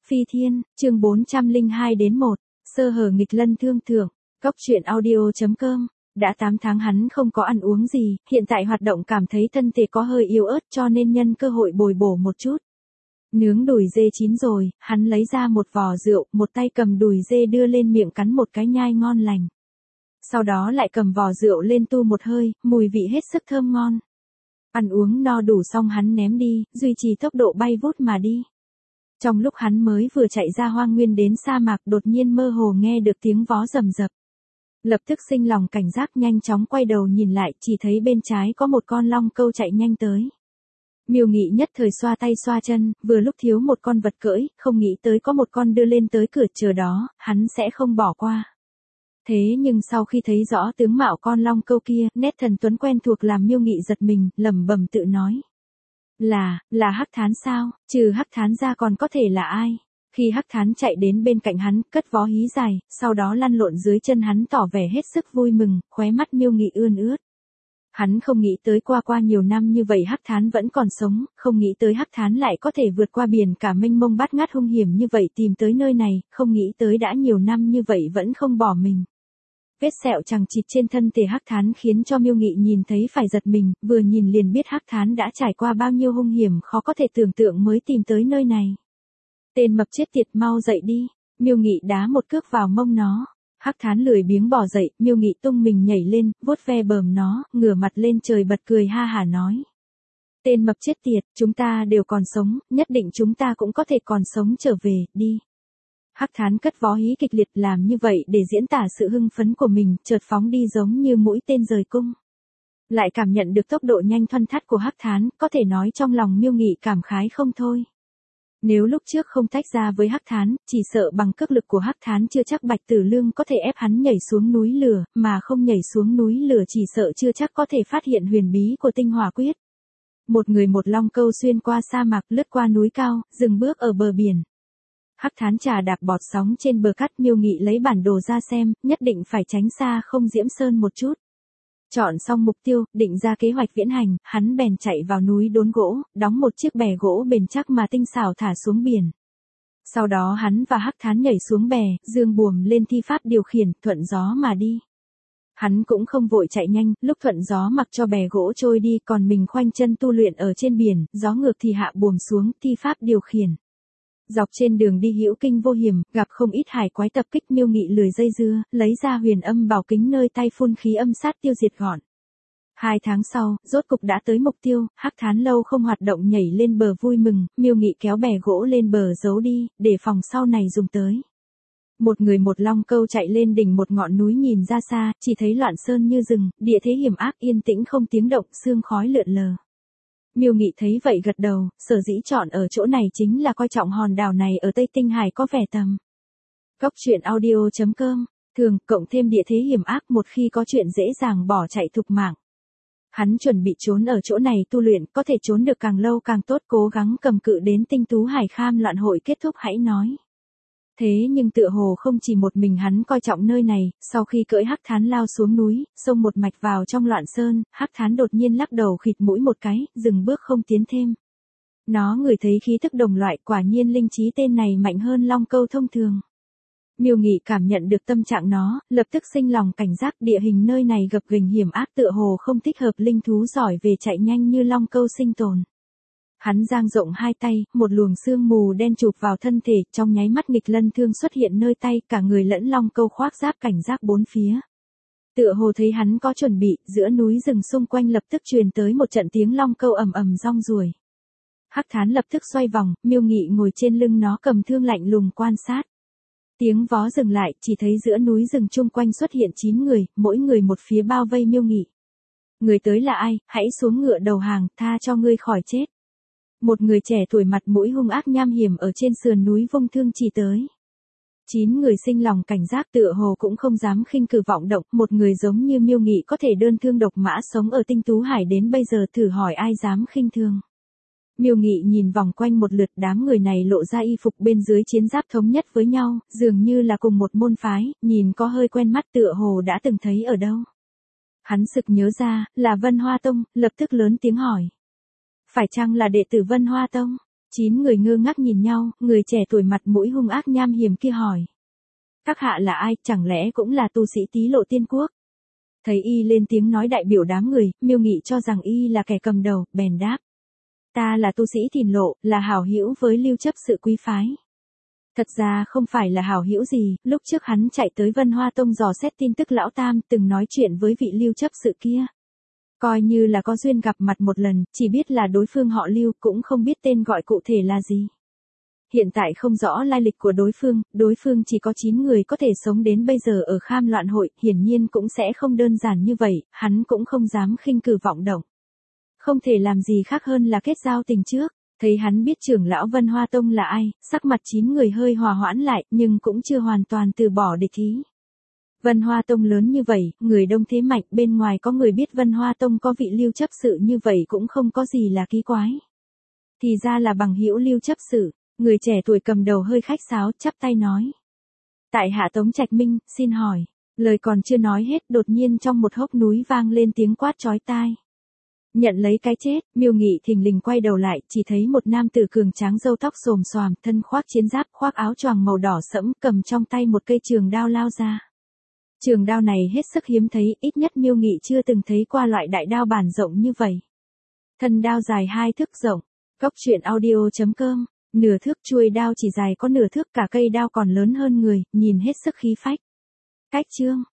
Phi Thiên, chương 402-1, sơ hở nghịch lân thương thưởng, Cốc truyện audio.com. Đã 8 tháng hắn không có ăn uống gì, hiện tại hoạt động cảm thấy thân thể có hơi yếu ớt cho nên nhân cơ hội bồi bổ một chút. Nướng đùi dê chín rồi, hắn lấy ra một vò rượu, một tay cầm đùi dê đưa lên miệng cắn một cái nhai ngon lành. Sau đó lại cầm vò rượu lên tu một hơi, mùi vị hết sức thơm ngon. Ăn uống no đủ xong hắn ném đi, duy trì tốc độ bay vút mà đi. Trong lúc hắn mới vừa chạy ra hoang nguyên đến sa mạc đột nhiên mơ hồ nghe được tiếng vó rầm rập. Lập tức sinh lòng cảnh giác nhanh chóng quay đầu nhìn lại chỉ thấy bên trái có một con long câu chạy nhanh tới. Miêu Nghị nhất thời xoa tay xoa chân, vừa lúc thiếu một con vật cưỡi, không nghĩ tới có một con đưa lên tới cửa chờ đó, hắn sẽ không bỏ qua. Thế nhưng sau khi thấy rõ tướng mạo con long câu kia, nét thần tuấn quen thuộc làm Miêu Nghị giật mình, lẩm bẩm tự nói. Là Hắc Thán sao, trừ Hắc Thán ra còn có thể là ai? Khi Hắc Thán chạy đến bên cạnh hắn, cất vó hí dài, sau đó lăn lộn dưới chân hắn tỏ vẻ hết sức vui mừng, khóe mắt Miêu Nghị ươn ướt. Hắn không nghĩ tới qua nhiều năm như vậy Hắc Thán vẫn còn sống, không nghĩ tới Hắc Thán lại có thể vượt qua biển cả mênh mông bát ngát hung hiểm như vậy tìm tới nơi này, không nghĩ tới đã nhiều năm như vậy vẫn không bỏ mình. Vết sẹo chằng chịt trên thân thể Hắc Thán khiến cho Miêu Nghị nhìn thấy phải giật mình, vừa nhìn liền biết Hắc Thán đã trải qua bao nhiêu hung hiểm khó có thể tưởng tượng mới tìm tới nơi này. Tên mập chết tiệt mau dậy đi, Miêu Nghị đá một cước vào mông nó. Hắc Thán lười biếng bò dậy, Miêu Nghị tung mình nhảy lên, vuốt ve bờm nó, ngửa mặt lên trời bật cười ha hả nói. Tên mập chết tiệt, chúng ta đều còn sống, nhất định chúng ta cũng có thể còn sống trở về, đi. Hắc Thán cất vó hí kịch liệt làm như vậy để diễn tả sự hưng phấn của mình, chợt phóng đi giống như mũi tên rời cung. Lại cảm nhận được tốc độ nhanh thoăn thoắt của Hắc Thán, có thể nói trong lòng Miêu Nghị cảm khái không thôi. Nếu lúc trước không tách ra với Hắc Thán, chỉ sợ bằng cước lực của Hắc Thán chưa chắc Bạch Tử Lương có thể ép hắn nhảy xuống núi lửa, mà không nhảy xuống núi lửa chỉ sợ chưa chắc có thể phát hiện huyền bí của tinh hỏa quyết. Một người một long câu xuyên qua sa mạc, lướt qua núi cao, dừng bước ở bờ biển. Hắc Thán trà đạp bọt sóng trên bờ cát, Miêu Nghị lấy bản đồ ra xem, nhất định phải tránh xa không Diễm Sơn một chút. Chọn xong mục tiêu, định ra kế hoạch viễn hành, hắn bèn chạy vào núi đốn gỗ, đóng một chiếc bè gỗ bền chắc mà tinh xảo thả xuống biển. Sau đó hắn và Hắc Thán nhảy xuống bè, dương buồm lên thi pháp điều khiển, thuận gió mà đi. Hắn cũng không vội chạy nhanh, lúc thuận gió mặc cho bè gỗ trôi đi, còn mình khoanh chân tu luyện ở trên biển, gió ngược thì hạ buồm xuống, thi pháp điều khiển. Dọc trên đường đi hữu kinh vô hiểm, gặp không ít hải quái tập kích, Miêu Nghị lười dây dưa, lấy ra huyền âm bảo kính nơi tay phun khí âm sát tiêu diệt gọn. 2 tháng sau, rốt cục đã tới mục tiêu, Hắc Thán lâu không hoạt động nhảy lên bờ vui mừng, Miêu Nghị kéo bè gỗ lên bờ giấu đi, để phòng sau này dùng tới. Một người một long câu chạy lên đỉnh một ngọn núi nhìn ra xa, chỉ thấy loạn sơn như rừng, địa thế hiểm ác yên tĩnh không tiếng động, sương khói lượn lờ. Miêu Nghị thấy vậy gật đầu, sở dĩ chọn ở chỗ này chính là coi trọng hòn đảo này ở Tây Tinh Hải có vẻ tầm. Cốc truyện audio.com, thường, cộng thêm địa thế hiểm ác một khi có chuyện dễ dàng bỏ chạy thục mạng. Hắn chuẩn bị trốn ở chỗ này tu luyện, có thể trốn được càng lâu càng tốt, cố gắng cầm cự đến Tinh Tú Hải Kham loạn hội kết thúc hãy nói. Thế nhưng tựa hồ không chỉ một mình hắn coi trọng nơi này, sau khi cưỡi Hắc Thán lao xuống núi, xông một mạch vào trong loạn sơn, Hắc Thán đột nhiên lắc đầu khịt mũi một cái, dừng bước không tiến thêm. Nó ngửi thấy khí thức đồng loại, quả nhiên linh trí tên này mạnh hơn long câu thông thường. Miêu Nghị cảm nhận được tâm trạng nó, lập tức sinh lòng cảnh giác, địa hình nơi này gập ghềnh hiểm ác, tựa hồ không thích hợp linh thú giỏi về chạy nhanh như long câu sinh tồn. Hắn dang rộng hai tay, một luồng sương mù đen chụp vào thân thể, trong nháy mắt nghịch lân thương xuất hiện nơi tay, cả người lẫn long câu khoác giáp cảnh giác bốn phía. Tựa hồ thấy hắn có chuẩn bị, giữa núi rừng xung quanh lập tức truyền tới một trận tiếng long câu ầm ầm rong ruổi. Hắc Thán lập tức xoay vòng, Miêu Nghị ngồi trên lưng nó cầm thương lạnh lùng quan sát. Tiếng vó dừng lại, chỉ thấy giữa núi rừng chung quanh xuất hiện 9 người, mỗi người một phía bao vây Miêu Nghị. Người tới là ai, hãy xuống ngựa đầu hàng, tha cho ngươi khỏi chết. Một người trẻ tuổi mặt mũi hung ác nham hiểm ở trên sườn núi vung thương chỉ tới. 9 người sinh lòng cảnh giác tựa hồ cũng không dám khinh cử vọng động, một người giống như Miêu Nghị có thể đơn thương độc mã sống ở Tinh Tú Hải đến bây giờ thử hỏi ai dám khinh thường. Miêu Nghị nhìn vòng quanh một lượt, đám người này lộ ra y phục bên dưới chiến giáp thống nhất với nhau, dường như là cùng một môn phái, nhìn có hơi quen mắt tựa hồ đã từng thấy ở đâu. Hắn sực nhớ ra, là Vân Hoa Tông, lập tức lớn tiếng hỏi. Phải chăng là đệ tử Vân Hoa Tông? 9 người ngơ ngác nhìn nhau, người trẻ tuổi mặt mũi hung ác nham hiểm kia hỏi. Các hạ là ai, chẳng lẽ cũng là tu sĩ Tý Lộ Tiên Quốc? Thấy y lên tiếng nói đại biểu đám người, Miêu Nghị cho rằng y là kẻ cầm đầu, bèn đáp. Ta là tu sĩ Thìn Lộ, là hảo hữu với Lưu Chấp Sự quý phái. Thật ra không phải là hảo hữu gì, lúc trước hắn chạy tới Vân Hoa Tông dò xét tin tức lão tam, từng nói chuyện với vị Lưu Chấp Sự kia. Coi như là có duyên gặp mặt một lần, chỉ biết là đối phương họ Lưu, cũng không biết tên gọi cụ thể là gì. Hiện tại không rõ lai lịch của đối phương chỉ có 9 người có thể sống đến bây giờ ở Kham Loạn Hội, hiển nhiên cũng sẽ không đơn giản như vậy, hắn cũng không dám khinh cử vọng động. Không thể làm gì khác hơn là kết giao tình trước, thấy hắn biết trưởng lão Vân Hoa Tông là ai, sắc mặt 9 người hơi hòa hoãn lại, nhưng cũng chưa hoàn toàn từ bỏ địch ý. Vân Hoa Tông lớn như vậy, người đông thế mạnh, bên ngoài có người biết Vân Hoa Tông có vị Lưu Chấp Sự như vậy cũng không có gì là kỳ quái. Thì ra là bằng hữu Lưu Chấp Sự, người trẻ tuổi cầm đầu hơi khách sáo, chắp tay nói. Tại hạ Tống Trạch Minh, xin hỏi. Lời còn chưa nói hết, đột nhiên trong một hốc núi vang lên tiếng quát chói tai. Nhận lấy cái chết, Miêu Nghị thình lình quay đầu lại, chỉ thấy một nam tử cường tráng râu tóc xồm xoàm, thân khoác chiến giáp, khoác áo choàng màu đỏ sẫm, cầm trong tay một cây trường đao lao ra. Trường đao này hết sức hiếm thấy, ít nhất Miêu Nghị chưa từng thấy qua loại đại đao bản rộng như vậy. Thân đao dài 2 thước rộng. Cốc truyện audio.com. Nửa thước, chuôi đao chỉ dài có nửa thước, cả cây đao còn lớn hơn người, nhìn hết sức khí phách. Cách chương.